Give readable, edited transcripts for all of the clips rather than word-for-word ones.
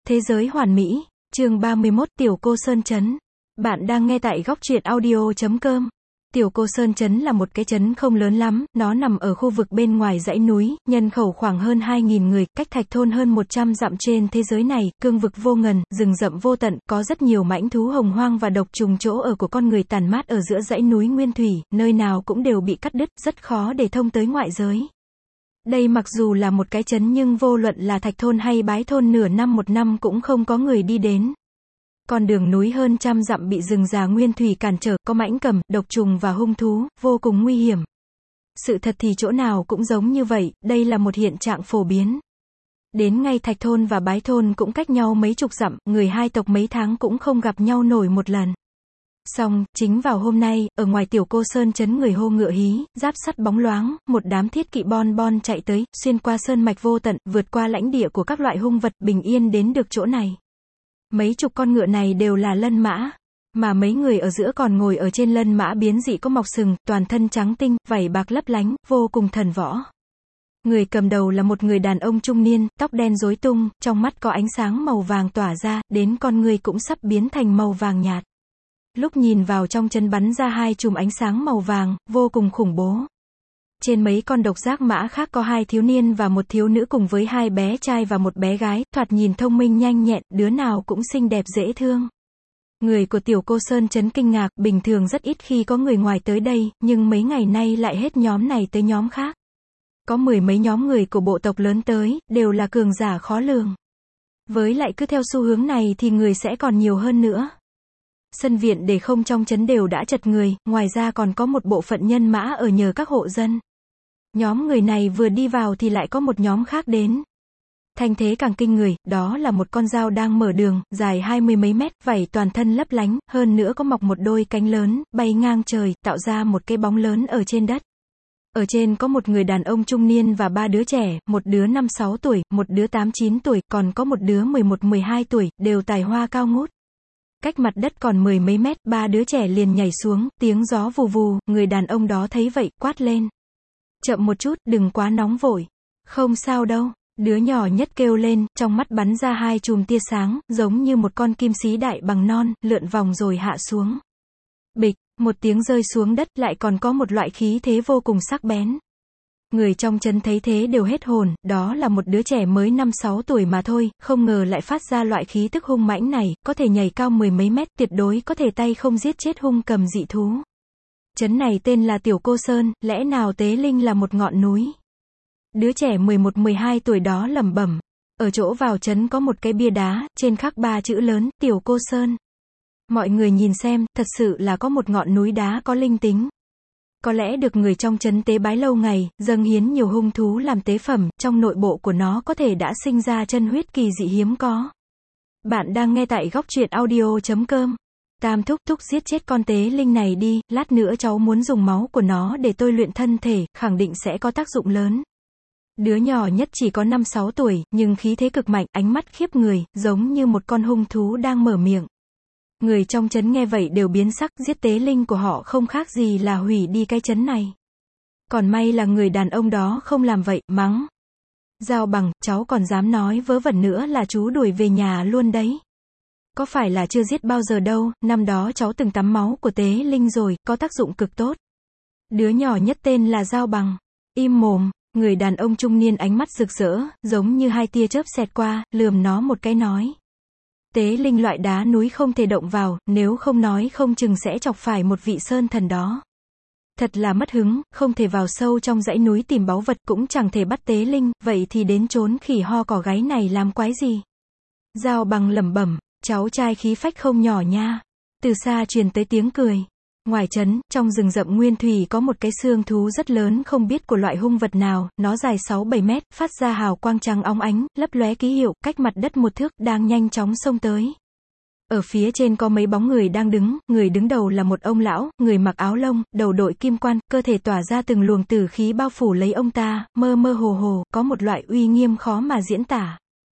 Thế giới hoàn mỹ, chương 31, Tiểu Cô Sơn Trấn. Bạn đang nghe tại góc truyện audio.com. Tiểu Cô Sơn Trấn là một cái trấn không lớn lắm, nó nằm ở khu vực bên ngoài dãy núi, nhân khẩu khoảng hơn 2.000 người, cách Thạch Thôn hơn 100 dặm. Trên thế giới này, cương vực vô ngần, rừng rậm vô tận, có rất nhiều mãnh thú hồng hoang và độc trùng. Chỗ ở của con người tản mát ở giữa dãy núi nguyên thủy, nơi nào cũng đều bị cắt đứt, rất khó để thông tới ngoại giới. Đây mặc dù là một cái trấn nhưng vô luận là Thạch Thôn hay Bái Thôn nửa năm một năm cũng không có người đi đến. Con đường núi hơn trăm dặm bị rừng già nguyên thủy cản trở, có mãnh cầm, độc trùng và hung thú, vô cùng nguy hiểm. Sự thật thì chỗ nào cũng giống như vậy, đây là một hiện trạng phổ biến. Đến ngay Thạch Thôn và Bái Thôn cũng cách nhau mấy chục dặm, người hai tộc mấy tháng cũng không gặp nhau nổi một lần. Xong, chính vào hôm nay, ở ngoài Tiểu Cô Sơn Trấn người hô ngựa hí, giáp sắt bóng loáng, một đám thiết kỵ bon bon chạy tới, xuyên qua sơn mạch vô tận, vượt qua lãnh địa của các loại hung vật, bình yên đến được chỗ này. Mấy chục con ngựa này đều là lân mã, mà mấy người ở giữa còn ngồi ở trên lân mã biến dị có mọc sừng, toàn thân trắng tinh, vảy bạc lấp lánh, vô cùng thần võ. Người cầm đầu là một người đàn ông trung niên, tóc đen rối tung, trong mắt có ánh sáng màu vàng tỏa ra, đến con người cũng sắp biến thành màu vàng nhạt. Lúc nhìn vào trong chân bắn ra hai chùm ánh sáng màu vàng, vô cùng khủng bố. Trên mấy con độc giác mã khác có hai thiếu niên và một thiếu nữ cùng với hai bé trai và một bé gái, thoạt nhìn thông minh nhanh nhẹn, đứa nào cũng xinh đẹp dễ thương. Người của Tiểu Cô Sơn Trấn kinh ngạc, bình thường rất ít khi có người ngoài tới đây, nhưng mấy ngày nay lại hết nhóm này tới nhóm khác. Có mười mấy nhóm người của bộ tộc lớn tới, đều là cường giả khó lường. Với lại cứ theo xu hướng này thì người sẽ còn nhiều hơn nữa. Sân viện để không trong trấn đều đã chật người, ngoài ra còn có một bộ phận nhân mã ở nhờ các hộ dân. Nhóm người này vừa đi vào thì lại có một nhóm khác đến. Thanh thế càng kinh người, đó là một con dao đang mở đường, dài 20 mấy mét, vảy toàn thân lấp lánh, hơn nữa có mọc một đôi cánh lớn, bay ngang trời, tạo ra một cái bóng lớn ở trên đất. Ở trên có một người đàn ông trung niên và ba đứa trẻ, một đứa 5-6 tuổi, một đứa 8-9 tuổi, còn có một đứa 11-12 tuổi, đều tài hoa cao ngút. Cách mặt đất còn 10 mấy mét, ba đứa trẻ liền nhảy xuống, tiếng gió vù vù, người đàn ông đó thấy vậy, quát lên. Chậm một chút, đừng quá nóng vội. Không sao đâu, đứa nhỏ nhất kêu lên, trong mắt bắn ra hai chùm tia sáng, giống như một con kim xí đại bằng non, lượn vòng rồi hạ xuống. Bịch, một tiếng rơi xuống đất, lại còn có một loại khí thế vô cùng sắc bén. Người trong trấn thấy thế đều hết hồn, đó là một đứa trẻ mới 5-6 tuổi mà thôi, không ngờ lại phát ra loại khí tức hung mãnh này, có thể nhảy cao 10 mấy mét, tuyệt đối có thể tay không giết chết hung cầm dị thú. Trấn này tên là Tiểu Cô Sơn, lẽ nào Tế Linh là một ngọn núi? Đứa trẻ 11-12 tuổi đó lẩm bẩm. Ở chỗ vào trấn có một cái bia đá, trên khắc 3 chữ lớn, Tiểu Cô Sơn. Mọi người nhìn xem, thật sự là có một ngọn núi đá có linh tính. Có lẽ được người trong trấn tế bái lâu ngày, dâng hiến nhiều hung thú làm tế phẩm, trong nội bộ của nó có thể đã sinh ra chân huyết kỳ dị hiếm có. Bạn đang nghe tại góc truyện audio.com. Tam thúc thúc giết chết con tế linh này đi, lát nữa cháu muốn dùng máu của nó để tôi luyện thân thể, khẳng định sẽ có tác dụng lớn. Đứa nhỏ nhất chỉ có 5-6 tuổi, nhưng khí thế cực mạnh, ánh mắt khiếp người, giống như một con hung thú đang mở miệng. Người trong trấn nghe vậy đều biến sắc, giết tế linh của họ không khác gì là hủy đi cái trấn này. Còn may là người đàn ông đó không làm vậy, mắng. Giao Bằng, cháu còn dám nói vớ vẩn nữa là chú đuổi về nhà luôn đấy. Có phải là chưa giết bao giờ đâu, năm đó cháu từng tắm máu của tế linh rồi, có tác dụng cực tốt. Đứa nhỏ nhất tên là Giao Bằng. Im mồm, người đàn ông trung niên ánh mắt rực rỡ, giống như hai tia chớp xẹt qua, lườm nó một cái nói. Tế linh loại đá núi không thể động vào, nếu không nói không chừng sẽ chọc phải một vị sơn thần đó. Thật là mất hứng, không thể vào sâu trong dãy núi tìm báu vật, cũng chẳng thể bắt tế linh, vậy thì đến trốn khỉ ho cỏ gáy này làm quái gì? Giao Bằng lẩm bẩm, cháu trai khí phách không nhỏ nha. Từ xa truyền tới tiếng cười. Ngoài trấn, trong rừng rậm nguyên thủy có một cái xương thú rất lớn không biết của loại hung vật nào, nó dài 6-7 mét, phát ra hào quang trắng óng ánh, lấp lóe ký hiệu, cách mặt đất 1 thước, đang nhanh chóng xông tới. Ở phía trên có mấy bóng người đang đứng, người đứng đầu là một ông lão, người mặc áo lông, đầu đội kim quan, cơ thể tỏa ra từng luồng tử khí bao phủ lấy ông ta, mơ mơ hồ hồ, có một loại uy nghiêm khó mà diễn tả.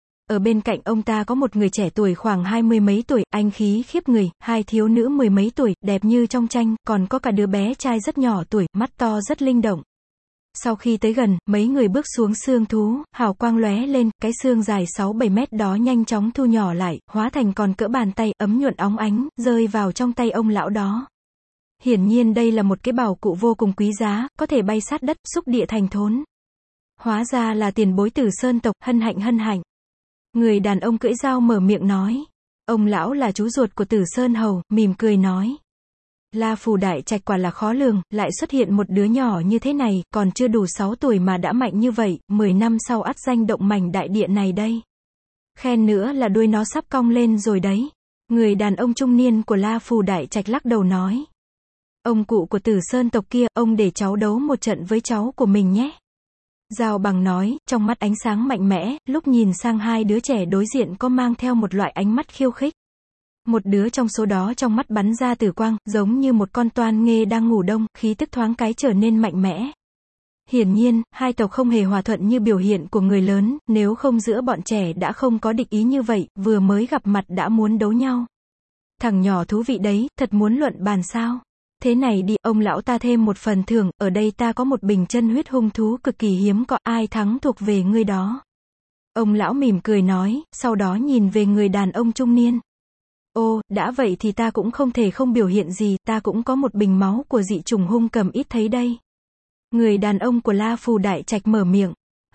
Ở bên cạnh ông ta có một người trẻ tuổi khoảng 20 mấy tuổi, anh khí khiếp người, hai thiếu nữ 10 mấy tuổi, đẹp như trong tranh, còn có cả đứa bé trai rất nhỏ tuổi, mắt to rất linh động. Sau khi tới gần, mấy người bước xuống xương thú, hào quang lóe lên, cái xương dài 6-7 mét đó nhanh chóng thu nhỏ lại, hóa thành còn cỡ bàn tay, ấm nhuận óng ánh, rơi vào trong tay ông lão đó. Hiển nhiên đây là một cái bảo cụ vô cùng quý giá, có thể bay sát đất, xúc địa thành thốn. Hóa ra là tiền bối Tử Sơn tộc, hân hạnh hân hạnh. Người đàn ông cưỡi dao mở miệng nói. Ông lão là chú ruột của Tử Sơn Hầu, mỉm cười nói. La Phù Đại Trạch quả là khó lường, lại xuất hiện một đứa nhỏ như thế này, còn chưa đủ 6 tuổi mà đã mạnh như vậy, 10 năm sau ắt danh động mảnh đại địa này đây. Khen nữa là đuôi nó sắp cong lên rồi đấy. Người đàn ông trung niên của La Phù Đại Trạch lắc đầu nói. Ông cụ của Tử Sơn tộc kia, ông để cháu đấu một trận với cháu của mình nhé. Giao Bằng nói, trong mắt ánh sáng mạnh mẽ, lúc nhìn sang hai đứa trẻ đối diện có mang theo một loại ánh mắt khiêu khích. Một đứa trong số đó trong mắt bắn ra tử quang, giống như một con toan nghê đang ngủ đông, khí tức thoáng cái trở nên mạnh mẽ. Hiển nhiên, hai tộc không hề hòa thuận như biểu hiện của người lớn, nếu không giữa bọn trẻ đã không có địch ý như vậy, vừa mới gặp mặt đã muốn đấu nhau. Thằng nhỏ thú vị đấy, thật muốn luận bàn sao? Thế này đi, ông lão ta thêm một phần thưởng, ở đây ta có một bình chân huyết hung thú cực kỳ hiếm có, ai thắng thuộc về ngươi đó. Ông lão mỉm cười nói, sau đó nhìn về người đàn ông trung niên. Ô, đã vậy thì ta cũng không thể không biểu hiện gì, ta cũng có một bình máu của dị chủng hung cầm ít thấy đây. Người đàn ông của La Phù Đại Trạch mở miệng.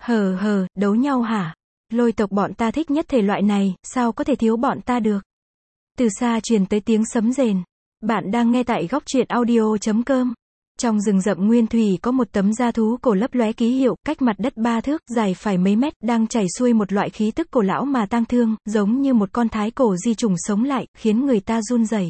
Đấu nhau hả? Lôi tộc bọn ta thích nhất thể loại này, sao có thể thiếu bọn ta được? Từ xa truyền tới tiếng sấm rền. Bạn đang nghe tại góc truyện audio.com. Trong rừng rậm nguyên thủy có một tấm da thú cổ lấp lóe ký hiệu, cách mặt đất 3 thước, dài phải mấy mét, đang chảy xuôi một loại khí tức cổ lão mà tang thương, giống như một con thái cổ di trùng sống lại, khiến người ta run rẩy.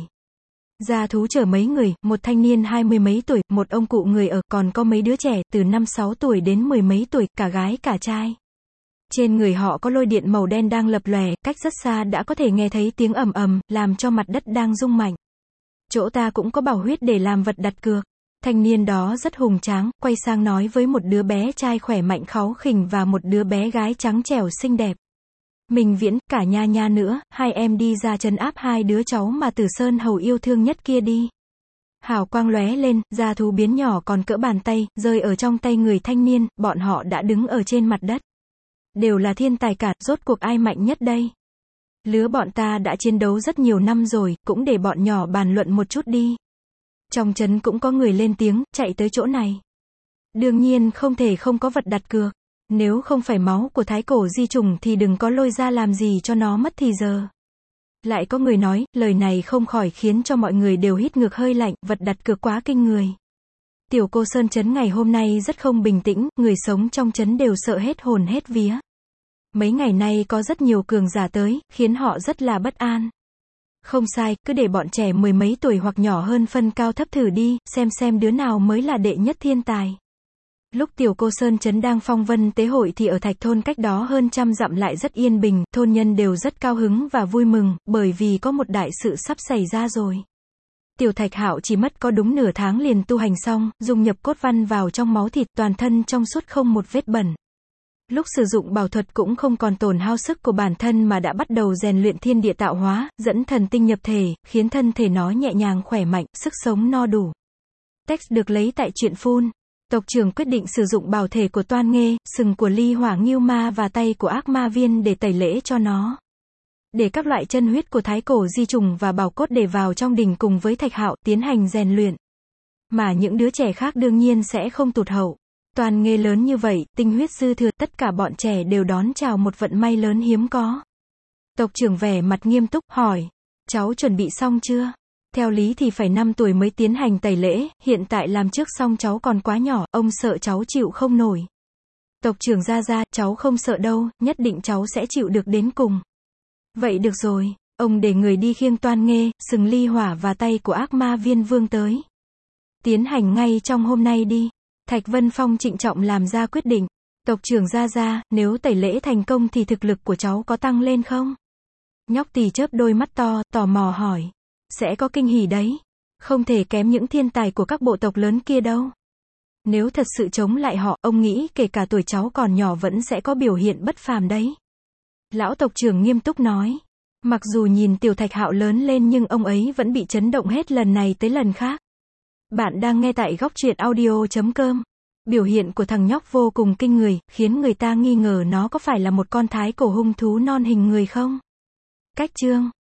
Da thú chở mấy người, một thanh niên 20 mấy tuổi, một ông cụ người ở, còn có mấy đứa trẻ, từ 5-6 tuổi đến 10 mấy tuổi, cả gái cả trai. Trên người họ có lôi điện màu đen đang lập lòe, cách rất xa đã có thể nghe thấy tiếng ầm ầm, làm cho mặt đất đang rung mạnh. Chỗ ta cũng có bảo huyết để làm vật đặt cược. Thanh niên đó rất hùng tráng, quay sang nói với một đứa bé trai khỏe mạnh kháu khỉnh và một đứa bé gái trắng trẻo xinh đẹp. Mình Viễn, cả Nha Nha nữa, hai em đi ra trấn áp hai đứa cháu mà Tử Sơn Hầu yêu thương nhất kia đi. Hào quang lóe lên, da thú biến nhỏ còn cỡ bàn tay, rơi ở trong tay người thanh niên, bọn họ đã đứng ở trên mặt đất. Đều là thiên tài cả, rốt cuộc ai mạnh nhất đây? Lứa bọn ta đã chiến đấu rất nhiều năm rồi, cũng để bọn nhỏ bàn luận một chút đi. Trong trấn cũng có người lên tiếng, chạy tới chỗ này. Đương nhiên không thể không có vật đặt cược. Nếu không phải máu của thái cổ di trùng thì đừng có lôi ra làm gì cho nó mất thì giờ. Lại có người nói, lời này không khỏi khiến cho mọi người đều hít ngược hơi lạnh, vật đặt cược quá kinh người. Tiểu Cô Sơn trấn ngày hôm nay rất không bình tĩnh, người sống trong trấn đều sợ hết hồn hết vía. Mấy ngày nay có rất nhiều cường giả tới, khiến họ rất là bất an. Không sai, cứ để bọn trẻ 10 mấy tuổi hoặc nhỏ hơn phân cao thấp thử đi, xem đứa nào mới là đệ nhất thiên tài. Lúc Tiểu Cô Sơn trấn đang phong vân tế hội thì ở Thạch thôn cách đó hơn 100 dặm lại rất yên bình, thôn nhân đều rất cao hứng và vui mừng, bởi vì có một đại sự sắp xảy ra rồi. Tiểu Thạch Hạo chỉ mất có đúng nửa tháng liền tu hành xong, dung nhập cốt văn vào trong máu thịt, toàn thân trong suốt không một vết bẩn. Lúc sử dụng bảo thuật cũng không còn tổn hao sức của bản thân mà đã bắt đầu rèn luyện thiên địa tạo hóa, dẫn thần tinh nhập thể, khiến thân thể nó nhẹ nhàng khỏe mạnh, sức sống no đủ. Text được lấy tại truyện Phun. Tộc trưởng quyết định sử dụng bảo thể của Toan Nghê, sừng của Ly Hỏa Ngưu Ma và tay của Ác Ma Viên để tẩy lễ cho nó. Để các loại chân huyết của thái cổ di trùng và bảo cốt để vào trong đỉnh cùng với Thạch Hạo tiến hành rèn luyện. Mà những đứa trẻ khác đương nhiên sẽ không tụt hậu. Toan Nghê lớn như vậy, tinh huyết dư thừa, tất cả bọn trẻ đều đón chào một vận may lớn hiếm có. Tộc trưởng vẻ mặt nghiêm túc, hỏi, cháu chuẩn bị xong chưa? Theo lý thì phải 5 tuổi mới tiến hành tẩy lễ, hiện tại làm trước xong cháu còn quá nhỏ, ông sợ cháu chịu không nổi. Tộc trưởng ra, cháu không sợ đâu, nhất định cháu sẽ chịu được đến cùng. Vậy được rồi, ông để người đi khiêng Toan Nghê, sừng Ly Hỏa và tay của Ác Ma Viên Vương tới. Tiến hành ngay trong hôm nay đi. Thạch Vân Phong trịnh trọng làm ra quyết định. Tộc trưởng ra, nếu tẩy lễ thành công thì thực lực của cháu có tăng lên không? Nhóc tỳ chớp đôi mắt to, tò mò hỏi. Sẽ có kinh hỉ đấy. Không thể kém những thiên tài của các bộ tộc lớn kia đâu. Nếu thật sự chống lại họ, ông nghĩ kể cả tuổi cháu còn nhỏ vẫn sẽ có biểu hiện bất phàm đấy. Lão tộc trưởng nghiêm túc nói. Mặc dù nhìn Tiểu Thạch Hạo lớn lên nhưng ông ấy vẫn bị chấn động hết lần này tới lần khác. Bạn đang nghe tại góc truyện audio.com. Biểu hiện của thằng nhóc vô cùng kinh người, khiến người ta nghi ngờ nó có phải là một con thái cổ hung thú non hình người không? Cách chương